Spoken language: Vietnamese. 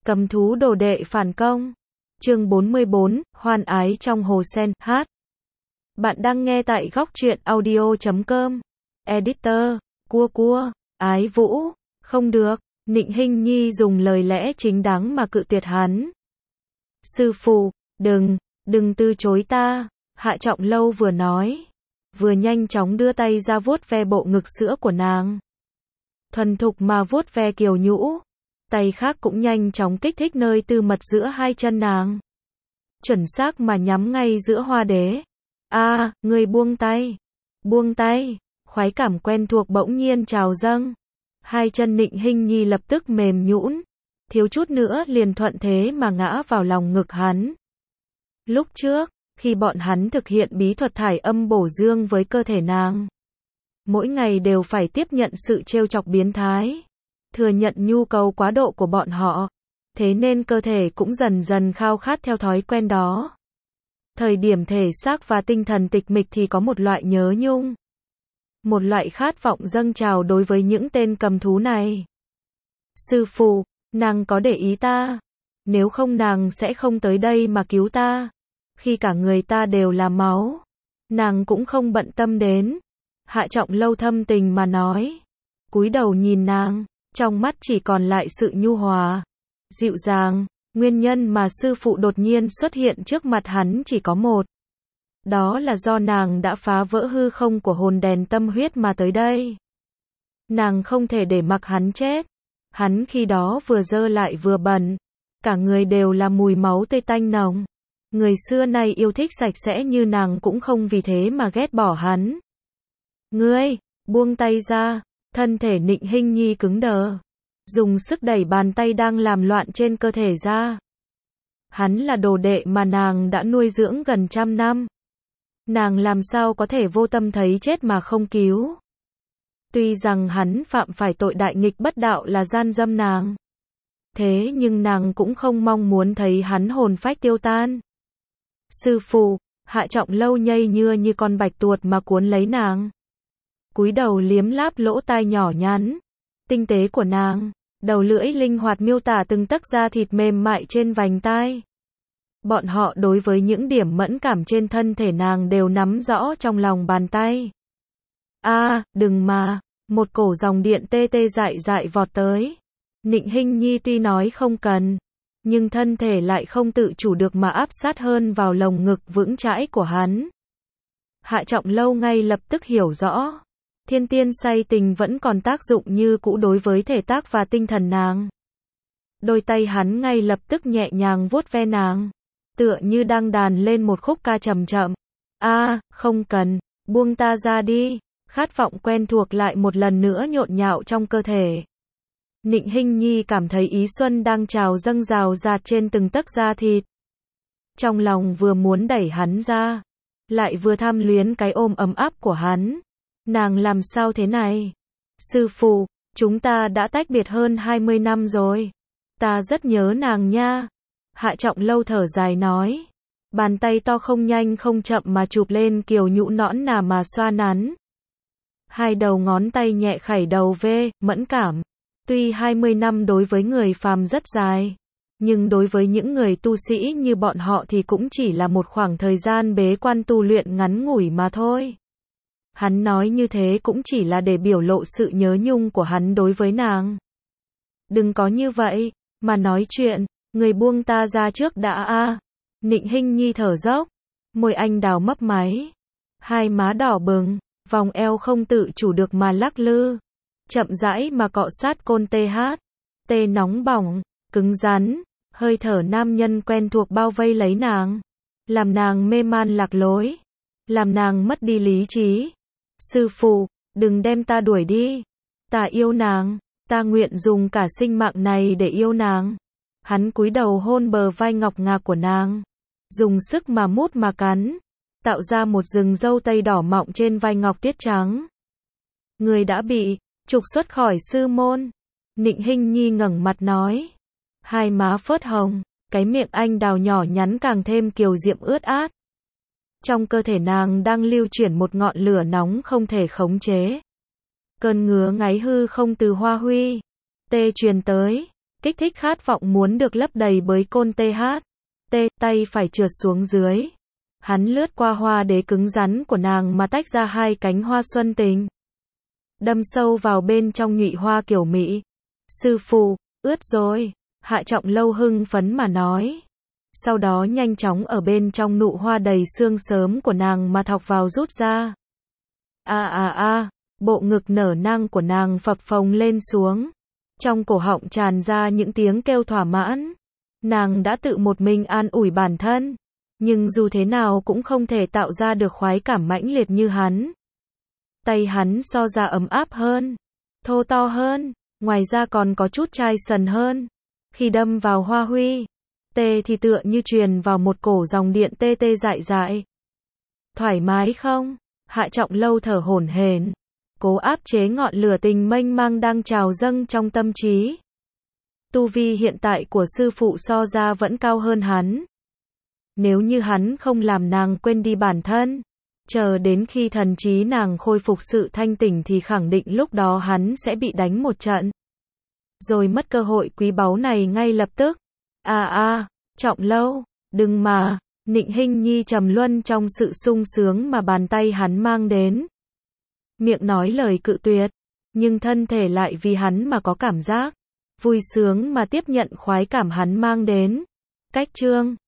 Cầm thú đồ đệ phản công. Chương 44, hoan ái trong hồ sen, hát. Bạn đang nghe tại góc truyện audio.com. Editor, cua, ái vũ, không được. Nịnh Hinh Nhi dùng lời lẽ chính đáng mà cự tuyệt hắn. Sư phụ, đừng từ chối ta, Hạ Trọng Lâu vừa nói, vừa nhanh chóng đưa tay ra vuốt ve bộ ngực sữa của nàng. Thuần thục mà vuốt ve kiều nhũ, tay khác cũng nhanh chóng kích thích nơi tư mật giữa hai chân nàng. Chuẩn xác mà nhắm ngay giữa hoa đế. Người buông tay, khoái cảm quen thuộc bỗng nhiên trào dâng. Hai chân Nịnh Hinh Nhi lập tức mềm nhũn, thiếu chút nữa liền thuận thế mà ngã vào lòng ngực hắn. Lúc trước, khi bọn hắn thực hiện bí thuật thải âm bổ dương với cơ thể nàng, mỗi ngày đều phải tiếp nhận sự trêu chọc biến thái, thừa nhận nhu cầu quá độ của bọn họ, thế nên cơ thể cũng dần dần khao khát theo thói quen đó. Thời điểm thể xác và tinh thần tịch mịch thì có một loại nhớ nhung, một loại khát vọng dâng trào đối với những tên cầm thú này. Sư phụ, nàng có để ý ta, nếu không nàng sẽ không tới đây mà cứu ta. Khi cả người ta đều là máu, nàng cũng không bận tâm đến. Hạ Trọng Lâu thâm tình mà nói, cúi đầu nhìn nàng, trong mắt chỉ còn lại sự nhu hòa, dịu dàng. Nguyên nhân mà sư phụ đột nhiên xuất hiện trước mặt hắn chỉ có một. Đó là do nàng đã phá vỡ hư không của hồn đèn tâm huyết mà tới đây. Nàng không thể để mặc hắn chết. Hắn khi đó vừa dơ lại vừa bẩn, cả người đều là mùi máu tươi tanh nồng. Người xưa nay yêu thích sạch sẽ như nàng cũng không vì thế mà ghét bỏ hắn. Ngươi, buông tay ra, thân thể Nịnh Hinh Nhi cứng đờ, dùng sức đẩy bàn tay đang làm loạn trên cơ thể ra. Hắn là đồ đệ mà nàng đã nuôi dưỡng gần 100 năm. Nàng làm sao có thể vô tâm thấy chết mà không cứu. Tuy rằng hắn phạm phải tội đại nghịch bất đạo là gian dâm nàng, thế nhưng nàng cũng không mong muốn thấy hắn hồn phách tiêu tan. Sư phụ, Hạ Trọng Lâu nhây nhưa như con bạch tuột mà cuốn lấy nàng. Cúi đầu liếm láp lỗ tai nhỏ nhắn, tinh tế của nàng, đầu lưỡi linh hoạt miêu tả từng tấc da thịt mềm mại trên vành tai. Bọn họ đối với những điểm mẫn cảm trên thân thể nàng đều nắm rõ trong lòng bàn tay. Đừng mà, một cổ dòng điện tê tê dại dại vọt tới. Nịnh Hinh Nhi tuy nói không cần, nhưng thân thể lại không tự chủ được mà áp sát hơn vào lồng ngực vững chãi của hắn. Hạ Trọng Lâu ngay lập tức hiểu rõ, thiên tiên say tình vẫn còn tác dụng như cũ đối với thể xác và tinh thần nàng. Đôi tay hắn ngay lập tức nhẹ nhàng vuốt ve nàng, tựa như đang đàn lên một khúc ca chậm chậm. Không cần, buông ta ra đi. Khát vọng quen thuộc lại một lần nữa nhộn nhạo trong cơ thể. Nịnh Hinh Nhi cảm thấy ý xuân đang trào dâng rào rạt trên từng tấc da thịt. Trong lòng vừa muốn đẩy hắn ra, lại vừa tham luyến cái ôm ấm áp của hắn. Nàng làm sao thế này? Sư phụ, chúng ta đã tách biệt hơn 20 năm rồi. Ta rất nhớ nàng nha. Hạ Trọng Lâu thở dài nói. Bàn tay to không nhanh không chậm mà chụp lên kiều nhũ nõn nà mà xoa nắn. Hai đầu ngón tay nhẹ khẩy đầu ve, mẫn cảm. Tuy 20 năm đối với người phàm rất dài, nhưng đối với những người tu sĩ như bọn họ thì cũng chỉ là một khoảng thời gian bế quan tu luyện ngắn ngủi mà thôi. Hắn nói như thế cũng chỉ là để biểu lộ sự nhớ nhung của hắn đối với nàng. Đừng có như vậy, mà nói chuyện, người buông ta ra trước đã. Nịnh Hinh Nhi thở dốc, môi anh đào mấp máy, hai má đỏ bừng, vòng eo không tự chủ được mà lắc lư, chậm rãi mà cọ sát côn tê nóng bỏng, cứng rắn, hơi thở nam nhân quen thuộc bao vây lấy nàng, làm nàng mê man lạc lối, làm nàng mất đi lý trí. Sư phụ, đừng đem ta đuổi đi, ta yêu nàng, ta nguyện dùng cả sinh mạng này để yêu nàng. Hắn cúi đầu hôn bờ vai ngọc ngà của nàng, dùng sức mà mút mà cắn, tạo ra một rừng râu tây đỏ mọng trên vai ngọc tiết trắng. Người đã bị trục xuất khỏi sư môn. Nịnh Hinh Nhi ngẩng mặt nói, hai má phớt hồng, cái miệng anh đào nhỏ nhắn càng thêm kiều diệm ướt át. Trong cơ thể nàng đang lưu chuyển một ngọn lửa nóng không thể khống chế. Cơn ngứa ngáy hư không từ hoa huy tê truyền tới, kích thích khát vọng muốn được lấp đầy bởi côn TH. Tay phải trượt xuống dưới. Hắn lướt qua hoa đế cứng rắn của nàng mà tách ra hai cánh hoa xuân tình. Đâm sâu vào bên trong nhụy hoa kiểu Mỹ. Sư phụ, ướt rồi. Hạ Trọng Lâu hưng phấn mà nói. Sau đó nhanh chóng ở bên trong nụ hoa đầy sương sớm của nàng mà thọc vào rút ra. Bộ ngực nở nang của nàng phập phồng lên xuống. Trong cổ họng tràn ra những tiếng kêu thỏa mãn. Nàng đã tự một mình an ủi bản thân. Nhưng dù thế nào cũng không thể tạo ra được khoái cảm mãnh liệt như hắn. Tay hắn so ra ấm áp hơn, thô to hơn, ngoài ra còn có chút chai sần hơn. Khi đâm vào hoa huy, tê thì tựa như truyền vào một cổ dòng điện tê tê dại dại. Thoải mái không? Hạ Trọng Lâu thở hổn hển, cố áp chế ngọn lửa tình mênh mang đang trào dâng trong tâm trí. Tu vi hiện tại của sư phụ so ra vẫn cao hơn hắn. Nếu như hắn không làm nàng quên đi bản thân, chờ đến khi thần trí nàng khôi phục sự thanh tỉnh thì khẳng định lúc đó hắn sẽ bị đánh một trận. Rồi mất cơ hội quý báu này ngay lập tức. Trọng Lâu, đừng mà. Nịnh Hinh Nhi trầm luân trong sự sung sướng mà bàn tay hắn mang đến. Miệng nói lời cự tuyệt, nhưng thân thể lại vì hắn mà có cảm giác vui sướng mà tiếp nhận khoái cảm hắn mang đến. Cách chương